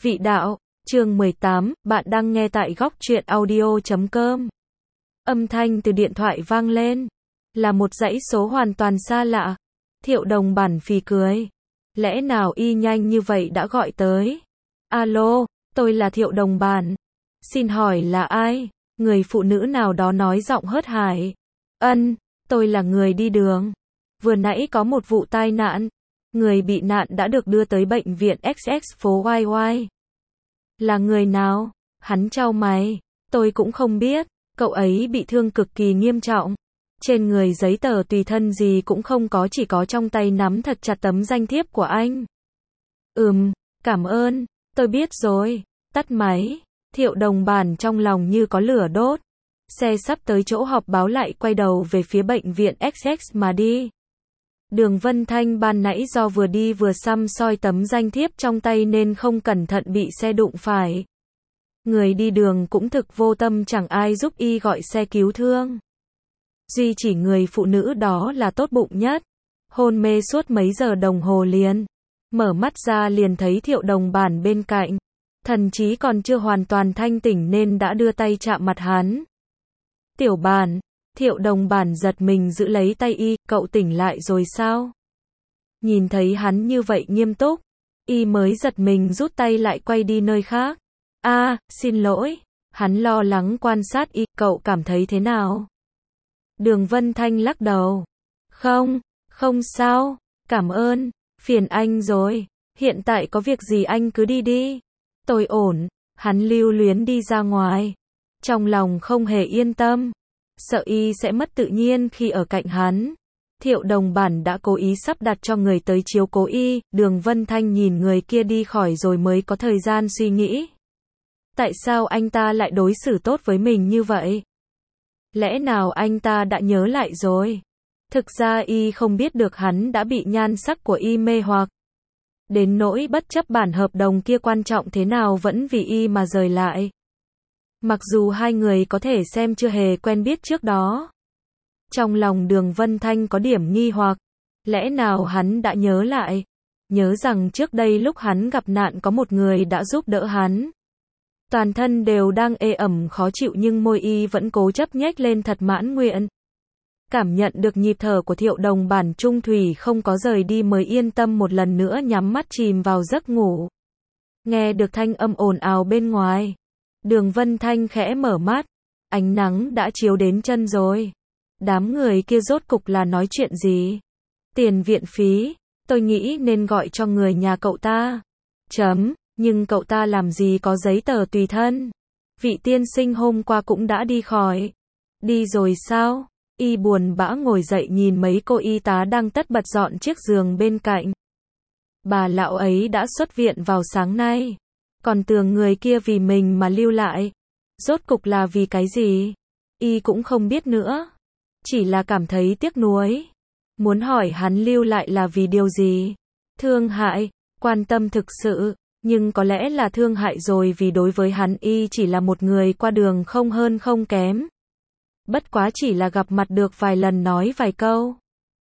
Vị đạo, chương 18, bạn đang nghe tại góc truyện audio.com. Âm thanh từ điện thoại vang lên. Là một dãy số hoàn toàn xa lạ. Thiệu Đồng Bản phì cười. Lẽ nào y nhanh như vậy đã gọi tới? Alo, tôi là Thiệu Đồng Bản. Xin hỏi là ai? Người phụ nữ nào đó nói giọng hớt hải. Tôi là người đi đường. Vừa nãy có một vụ tai nạn. Người bị nạn đã được đưa tới bệnh viện XX phố YY. Là người nào? Hắn chau mày. Tôi cũng không biết. Cậu ấy bị thương cực kỳ nghiêm trọng. Trên người giấy tờ tùy thân gì cũng không có, chỉ có trong tay nắm thật chặt tấm danh thiếp của anh. Cảm ơn. Tôi biết rồi. Tắt máy. Thiệu Đồng Bản trong lòng như có lửa đốt. Xe sắp tới chỗ họp báo lại quay đầu về phía bệnh viện XX mà đi. Đường Vân Thanh ban nãy do vừa đi vừa săm soi tấm danh thiếp trong tay nên không cẩn thận bị xe đụng phải. Người đi đường cũng thực vô tâm, chẳng ai giúp y gọi xe cứu thương. Duy chỉ người phụ nữ đó là tốt bụng nhất. Hôn mê suốt mấy giờ đồng hồ liền. Mở mắt ra liền thấy Thiệu Đồng Bản bên cạnh. Thần trí còn chưa hoàn toàn thanh tỉnh nên đã đưa tay chạm mặt hắn. Tiểu Bản. Thiệu Đồng Bản giật mình giữ lấy tay y, cậu tỉnh lại rồi sao? Nhìn thấy hắn như vậy nghiêm túc, y mới giật mình rút tay lại quay đi nơi khác. Xin lỗi. Hắn lo lắng quan sát y, cậu cảm thấy thế nào? Đường Vân Thanh lắc đầu. Không sao, cảm ơn, phiền anh rồi. Hiện tại có việc gì anh cứ đi đi. Tôi ổn. Hắn lưu luyến đi ra ngoài. Trong lòng không hề yên tâm. Sợ y sẽ mất tự nhiên khi ở cạnh hắn. Thiệu Đồng Bản đã cố ý sắp đặt cho người tới chiếu cố y. Đường Vân Thanh nhìn người kia đi khỏi rồi mới có thời gian suy nghĩ. Tại sao anh ta lại đối xử tốt với mình như vậy? Lẽ nào anh ta đã nhớ lại rồi? Thực ra y không biết được hắn đã bị nhan sắc của y mê hoặc. Đến nỗi bất chấp bản hợp đồng kia quan trọng thế nào vẫn vì y mà rời lại. Mặc dù hai người có thể xem chưa hề quen biết trước đó. Trong lòng Đường Vân Thanh có điểm nghi hoặc. Lẽ nào hắn đã nhớ lại? Nhớ rằng trước đây lúc hắn gặp nạn có một người đã giúp đỡ hắn. Toàn thân đều đang ê ẩm khó chịu nhưng môi y vẫn cố chấp nhếch lên thật mãn nguyện. Cảm nhận được nhịp thở của Thiệu Đồng Bản trung thủy không có rời đi mới yên tâm một lần nữa nhắm mắt chìm vào giấc ngủ. Nghe được thanh âm ồn ào bên ngoài. Đường Vân Thanh khẽ mở mắt. Ánh nắng đã chiếu đến chân rồi. Đám người kia rốt cục là nói chuyện gì? Tiền viện phí. Tôi nghĩ nên gọi cho người nhà cậu ta. Nhưng cậu ta làm gì có giấy tờ tùy thân? Vị tiên sinh hôm qua cũng đã đi khỏi. Đi rồi sao? Y buồn bã ngồi dậy nhìn mấy cô y tá đang tất bật dọn chiếc giường bên cạnh. Bà lão ấy đã xuất viện vào sáng nay. Còn tưởng người kia vì mình mà lưu lại. Rốt cục là vì cái gì? Y cũng không biết nữa. Chỉ là cảm thấy tiếc nuối. Muốn hỏi hắn lưu lại là vì điều gì? Thương hại, quan tâm thực sự. Nhưng có lẽ là thương hại rồi, vì đối với hắn y chỉ là một người qua đường không hơn không kém. Bất quá chỉ là gặp mặt được vài lần nói vài câu.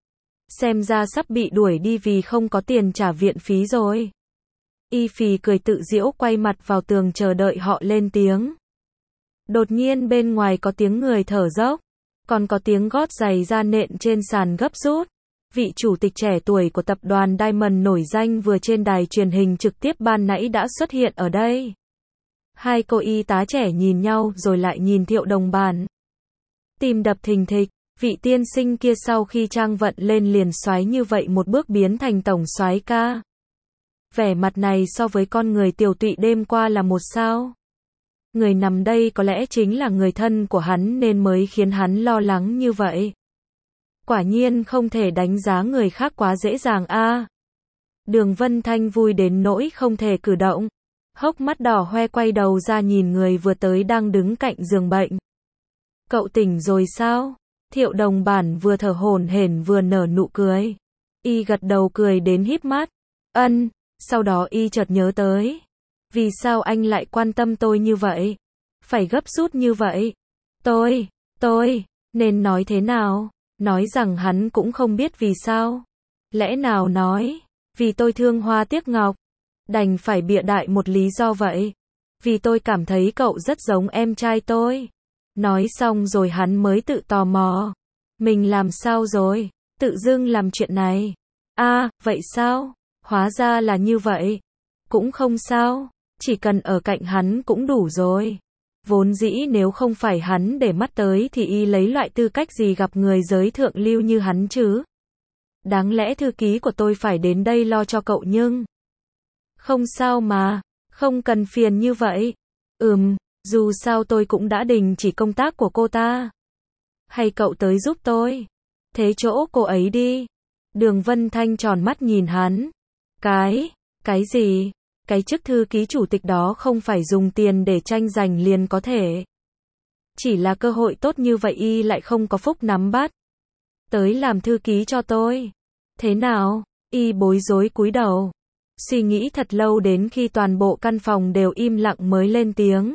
Xem ra sắp bị đuổi đi vì không có tiền trả viện phí rồi. Y phì cười tự giễu quay mặt vào tường chờ đợi họ lên tiếng. Đột nhiên bên ngoài có tiếng người thở dốc. Còn có tiếng gót giày da nện trên sàn gấp rút. Vị chủ tịch trẻ tuổi của tập đoàn Diamond nổi danh vừa trên đài truyền hình trực tiếp ban nãy đã xuất hiện ở đây. Hai cô y tá trẻ nhìn nhau rồi lại nhìn Thiệu Đồng Bản. Tim đập thình thịch. Vị tiên sinh kia sau khi trang vận lên liền soái như vậy một bước biến thành tổng soái ca. Vẻ mặt này so với con người tiểu tụy đêm qua là một sao. Người nằm đây có lẽ chính là người thân của hắn nên mới khiến hắn lo lắng như vậy. Quả nhiên không thể đánh giá người khác quá dễ dàng a. Đường Vân Thanh vui đến nỗi không thể cử động. Hốc mắt đỏ hoe quay đầu ra nhìn người vừa tới đang đứng cạnh giường bệnh. Cậu tỉnh rồi sao? Thiệu Đồng Bản vừa thở hổn hển vừa nở nụ cười. Y gật đầu cười đến híp mắt. Sau đó y chợt nhớ tới. Vì sao anh lại quan tâm tôi như vậy? Phải gấp rút như vậy? Tôi, nên nói thế nào? Nói rằng hắn cũng không biết vì sao. Lẽ nào nói, vì tôi thương hoa tiếc ngọc. Đành phải bịa đại một lý do vậy. Vì tôi cảm thấy cậu rất giống em trai tôi. Nói xong rồi hắn mới tự tò mò. Mình làm sao rồi? Tự dưng làm chuyện này. À, vậy sao? Hóa ra là như vậy. Cũng không sao. Chỉ cần ở cạnh hắn cũng đủ rồi. Vốn dĩ nếu không phải hắn để mắt tới thì y lấy loại tư cách gì gặp người giới thượng lưu như hắn chứ? Đáng lẽ thư ký của tôi phải đến đây lo cho cậu nhưng... Không sao mà, không cần phiền như vậy. Dù sao tôi cũng đã đình chỉ công tác của cô ta. Hay cậu tới giúp tôi? Thế chỗ cô ấy đi. Đường Vân Thanh tròn mắt nhìn hắn. Cái gì? Cái chức thư ký chủ tịch đó không phải dùng tiền để tranh giành liền có thể. Chỉ là cơ hội tốt như vậy y lại không có phúc nắm bắt. Tới làm thư ký cho tôi. Thế nào? Y bối rối cúi đầu. Suy nghĩ thật lâu đến khi toàn bộ căn phòng đều im lặng mới lên tiếng.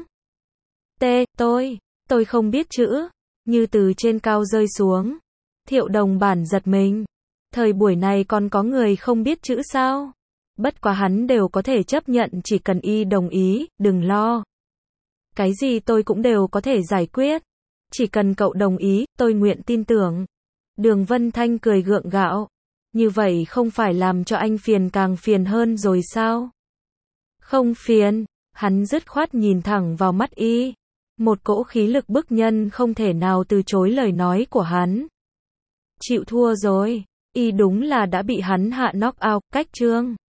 Tôi không biết chữ. Như từ trên cao rơi xuống. Thiệu Đồng Bản giật mình. Thời buổi này còn có người không biết chữ sao? Bất quá hắn đều có thể chấp nhận chỉ cần y đồng ý, đừng lo. Cái gì tôi cũng đều có thể giải quyết. Chỉ cần cậu đồng ý, tôi nguyện tin tưởng. Đường Vân Thanh cười gượng gạo. Như vậy không phải làm cho anh phiền càng phiền hơn rồi sao? Không phiền, hắn dứt khoát nhìn thẳng vào mắt y. Một cỗ khí lực bức nhân không thể nào từ chối lời nói của hắn. Chịu thua rồi, y đúng là đã bị hắn hạ knock out, cách chương.